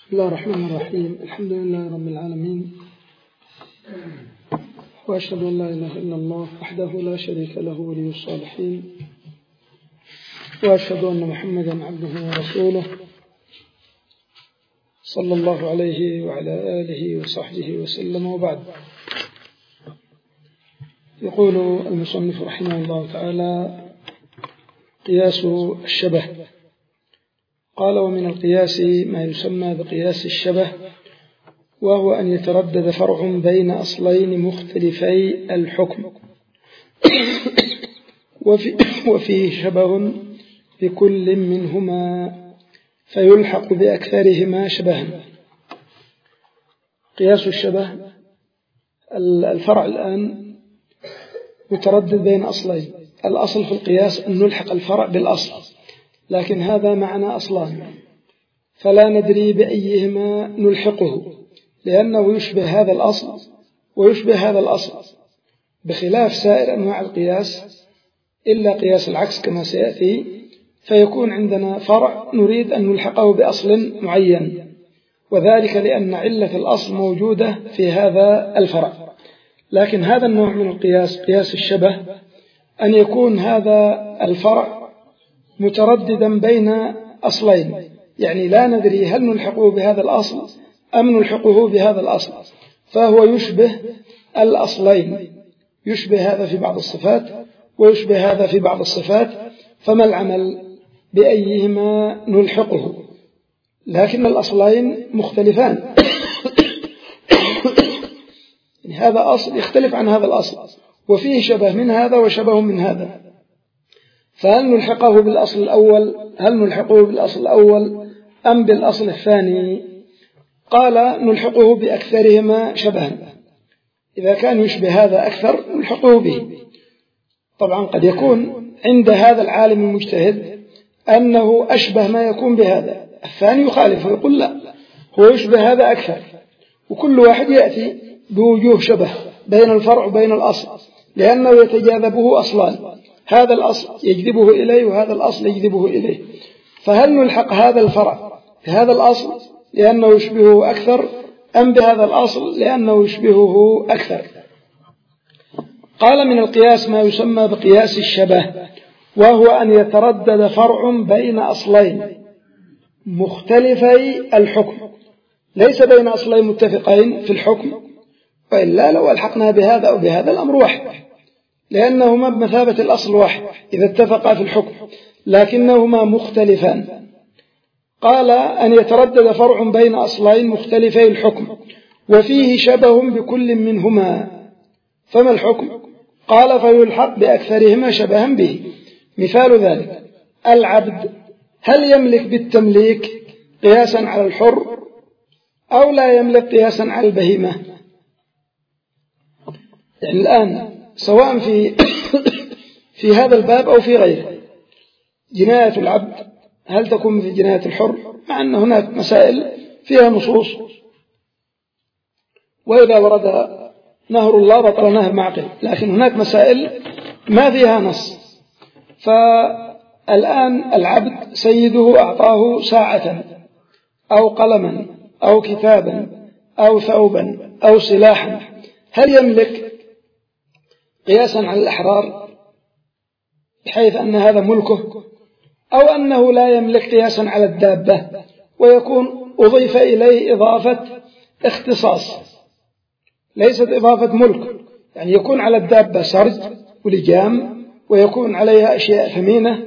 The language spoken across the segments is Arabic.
بسم الله الرحمن الرحيم. الحمد لله رب العالمين، وأشهد أن لا إله إلا الله وحده لا شريك له ولي الصالحين، وأشهد أن محمدا عبده ورسوله صلى الله عليه وعلى آله وصحبه وسلم. وبعد، يقول المصنف رحمه الله تعالى: قياس الشبه. قال: ومن القياس ما يسمى بقياس الشبه، وهو أن يتردد فرع بين أصلين مختلفي الحكم وفيه شبه بكل منهما فيلحق بأكثرهما شبها. قياس الشبه، الفرع الآن متردد بين أصلين. الأصل في القياس أن نلحق الفرع بالأصل، لكن هذا معنى أصلان، فلا ندري بأيهما نلحقه، لأنه يشبه هذا الأصل ويشبه هذا الأصل، بخلاف سائر أنواع القياس إلا قياس العكس كما سيأتي، فيكون عندنا فرع نريد أن نلحقه بأصل معين، وذلك لأن علة الأصل موجودة في هذا الفرع. لكن هذا النوع من القياس، قياس الشبه، أن يكون هذا الفرع مترددا بين أصلين، يعني لا ندري هل نلحقه بهذا الأصل أم نلحقه بهذا الأصل، فهو يشبه الأصلين، يشبه هذا في بعض الصفات ويشبه هذا في بعض الصفات، فما العمل بأيهما نلحقه؟ لكن الأصلين مختلفان هذا أصل يختلف عن هذا الأصل، وفيه شبه من هذا وشبه من هذا، فهل نلحقه بالأصل الأول؟ هل نلحقه بالأصل الأول أم بالأصل الثاني؟ قال: نلحقه بأكثرهما شبها. إذا كان يشبه هذا أكثر نلحقه به. طبعا قد يكون عند هذا العالم المجتهد أنه أشبه ما يكون بهذا، الثاني يخالف ويقول لا، هو يشبه هذا أكثر، وكل واحد يأتي بوجوه شبه بين الفرع وبين الأصل، لأنه يتجاذبه أصلان، هذا الأصل يجذبه إليه وهذا الأصل يجذبه إليه، فهل نلحق هذا الفرع بهذا الأصل لأنه يشبهه أكثر أم بهذا الأصل لأنه يشبهه أكثر؟ قال: من القياس ما يسمى بقياس الشبه، وهو أن يتردد فرع بين أصلين مختلفي الحكم، ليس بين أصلين متفقين في الحكم، وإلا لو ألحقنا بهذا أو بهذا الأمر واحد، لأنهما بمثابة الأصل واحد إذا اتفقا في الحكم، لكنهما مختلفان. قال: أن يتردد فرع بين أصلين مختلفي الحكم وفيه شبه بكل منهما، فما الحكم؟ قال: فيلحق بأكثرهما شبها به. مثال ذلك: العبد هل يملك بالتمليك قياسا على الحر أو لا يملك قياسا على البهيمة؟ يعني الآن سواء في هذا الباب أو في غيره، جناية العبد هل تكون مثل جناية الحر؟ مع أن هناك مسائل فيها نصوص، وإذا ورد نهر الله بطل نهر معقل، لكن هناك مسائل ما فيها نص. فالآن العبد سيده أعطاه ساعة أو قلما أو كتابا أو ثوبا أو سلاحا، هل يملك قياسا على الأحرار بحيث أن هذا ملكه، أو أنه لا يملك قياسا على الدابة ويكون أضيف إليه إضافة اختصاص ليست إضافة ملك، يعني يكون على الدابة سرج ولجام ويكون عليها أشياء ثمينة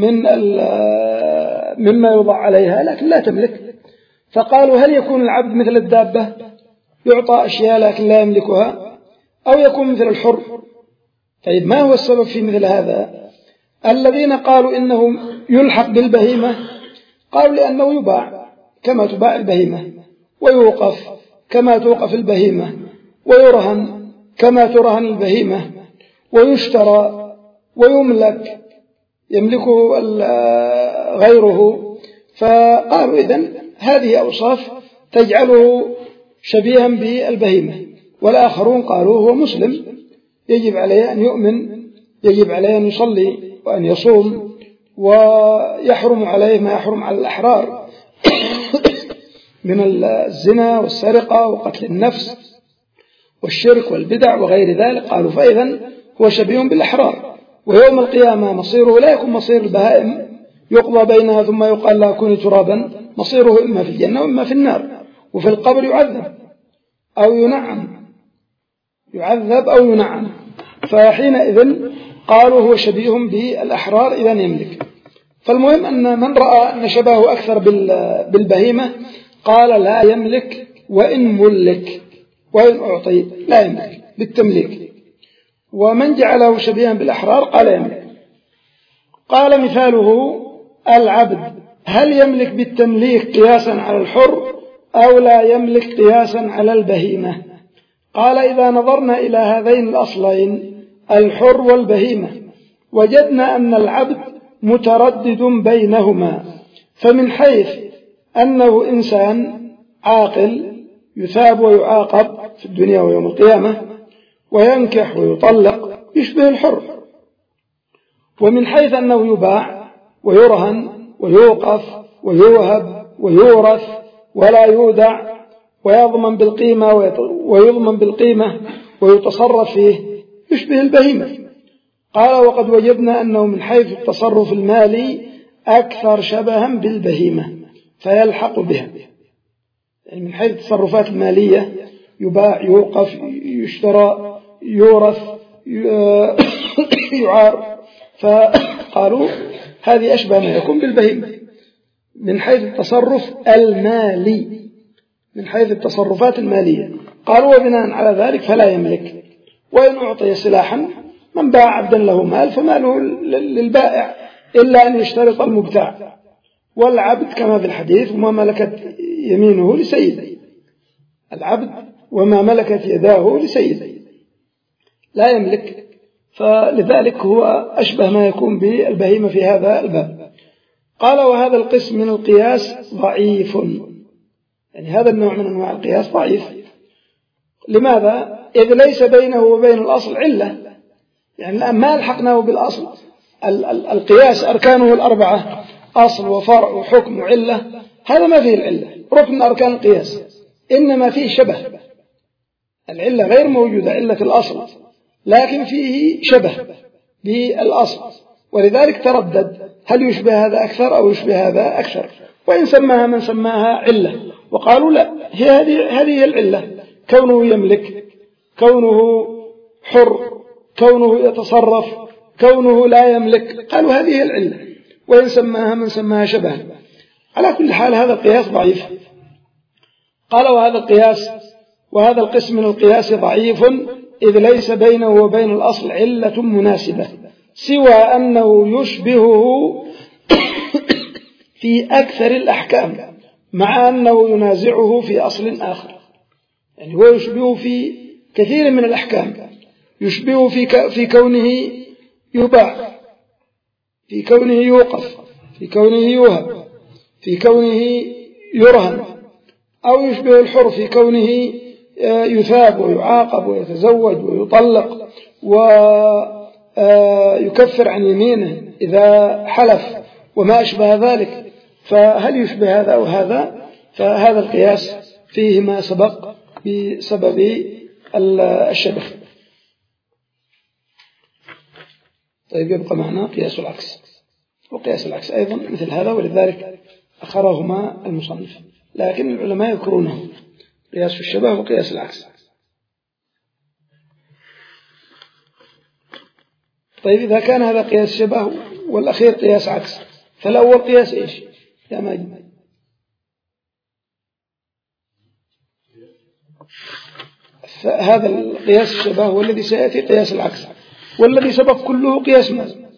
مما يوضع عليها، لكن لا تملك. فقالوا: هل يكون العبد مثل الدابة يعطى أشياء لكن لا يملكها، أو يكون مثل الحر؟ طيب، ما هو السبب في مثل هذا؟ الذين قالوا إنه يلحق بالبهيمة قالوا لأنه يباع كما تباع البهيمة، ويوقف كما توقف البهيمة، ويرهن كما ترهن البهيمة، ويشترى ويملك يملكه غيره. فقالوا إذن هذه أوصاف تجعله شبيها بالبهيمة. والآخرون قالوا هو مسلم، يجب عليه أن يؤمن، يجب عليه أن يصلي وأن يصوم، ويحرم عليه ما يحرم على الأحرار من الزنا والسرقة وقتل النفس والشرك والبدع وغير ذلك. قالوا فإذا هو شبيه بالأحرار، ويوم القيامة مصيره لا يكون مصير البهائم يقضى بينها ثم يقال لها كوني ترابا، مصيره إما في الجنة وإما في النار، وفي القبر يعذب أو ينعم، يعذب أو ينعم. فحينئذ قالوا هو شبيه بالأحرار إذا يملك. فالمهم أن من رأى أن شبهه أكثر بالبهيمة قال لا يملك وإن ملك، وإن أعطي لا يملك بالتمليك. ومن جعله شبيها بالأحرار قال يملك. قال مثاله العبد، هل يملك بالتمليك قياسا على الحر أو لا يملك قياسا على البهيمة؟ قال إذا نظرنا إلى هذين الأصلين الحر والبهيمة وجدنا أن العبد متردد بينهما، فمن حيث أنه إنسان عاقل يثاب ويعاقب في الدنيا ويوم القيامة، وينكح ويطلق يشبه الحر، ومن حيث أنه يباع ويرهن ويوقف ويوهب ويورث ولا يودع ويضمن بالقيمة ويتصرف فيه يشبه البهيمة. قال وقد وجدنا أنه من حيث التصرف المالي أكثر شبها بالبهيمة فيلحق بها، يعني من حيث التصرفات المالية يباع يوقف يشترى يورث يعار، فقالوا هذه أشبه ما يكون بالبهيمة من حيث التصرف المالي، من حيث التصرفات المالية. قالوا وبناء على ذلك فلا يملك. وإن أعطي سلاحا من باع عبدا له مال فماله للبائع إلا أن يشترط المبتاع، والعبد كما في الحديث وما ملكت يمينه لسيده، العبد وما ملكت يداه لسيده لا يملك، فلذلك هو أشبه ما يكون بالبهيمة في هذا الباب. قال وهذا القسم من القياس ضعيف، يعني هذا النوع من أنواع القياس ضعيف. لماذا؟ إذ ليس بينه وبين الأصل علة، يعني الآن ما الحقناه بالأصل. القياس أركانه الأربعة أصل وفرع وحكم وعلة، هذا ما فيه العلة ركن أركان القياس، إنما فيه شبه. العلة غير موجودة علة الأصل، لكن فيه شبه بالأصل، ولذلك تردد هل يشبه هذا أكثر أو يشبه هذا أكثر، وإن سماها من سماها علة. وقالوا لا، هذه العلة، كونه يملك، كونه حر، كونه يتصرف، كونه لا يملك، قالوا هذه العلة، وإن سماها من سماها شبه. على كل حال هذا القياس ضعيف. قال وهذا القسم من القياس ضعيف إذ ليس بينه وبين الأصل علة مناسبة، سوى أنه يشبهه في أكثر الأحكام مع أنه ينازعه في أصل آخر. يعني هو يشبهه في كثير من الأحكام، يشبهه في كونه يباع، في كونه يوقف، في كونه يوهب، في كونه يرهن، أو يشبه الحر في كونه يثاب ويعاقب ويتزوج ويطلق ويكفر عن يمينه إذا حلف وما أشبه ذلك. فهل يشبه هذا أو هذا؟ فهذا القياس فيه ما سبق بسبب الشبه. طيب يبقى معنا قياس العكس، وقياس العكس أيضا مثل هذا، ولذلك أخرهما المصنف، لكن العلماء يذكرونه قياس الشبه وقياس العكس. طيب إذا كان هذا قياس شبه والأخير قياس عكس، فالأول قياس إيش يا ماجد؟ هذا القياس الشبه والذي سيأتي قياس العكس، والذي سبق كله قياس ماذا؟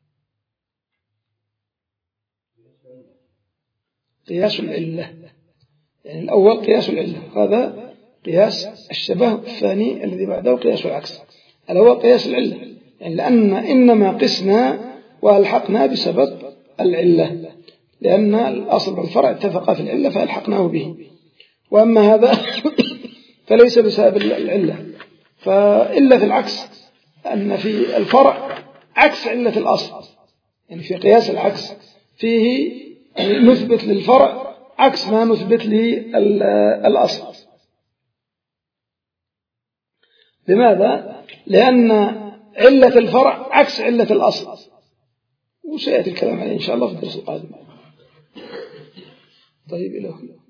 قياس العلة. يعني الأول قياس العلة، هذا قياس الشبه، الثاني الذي بعده قياس العكس. الأول قياس العلة، يعني لأن إنما قسنا وألحقنا بسبب العلة، لأن الأصل والفرع اتفقا في العلة فألحقناه به. وأما هذا فليس بسبب العلة. فإلا في العكس أن في الفرع عكس علة الأصل، يعني في قياس العكس فيه نثبت للفرع عكس ما نثبت لي الأصل. لماذا؟ لأن علة الفرع عكس علة الأصل، وسيأتي الكلام عليه إن شاء الله في الدرس القادم. طيب إلى هنا.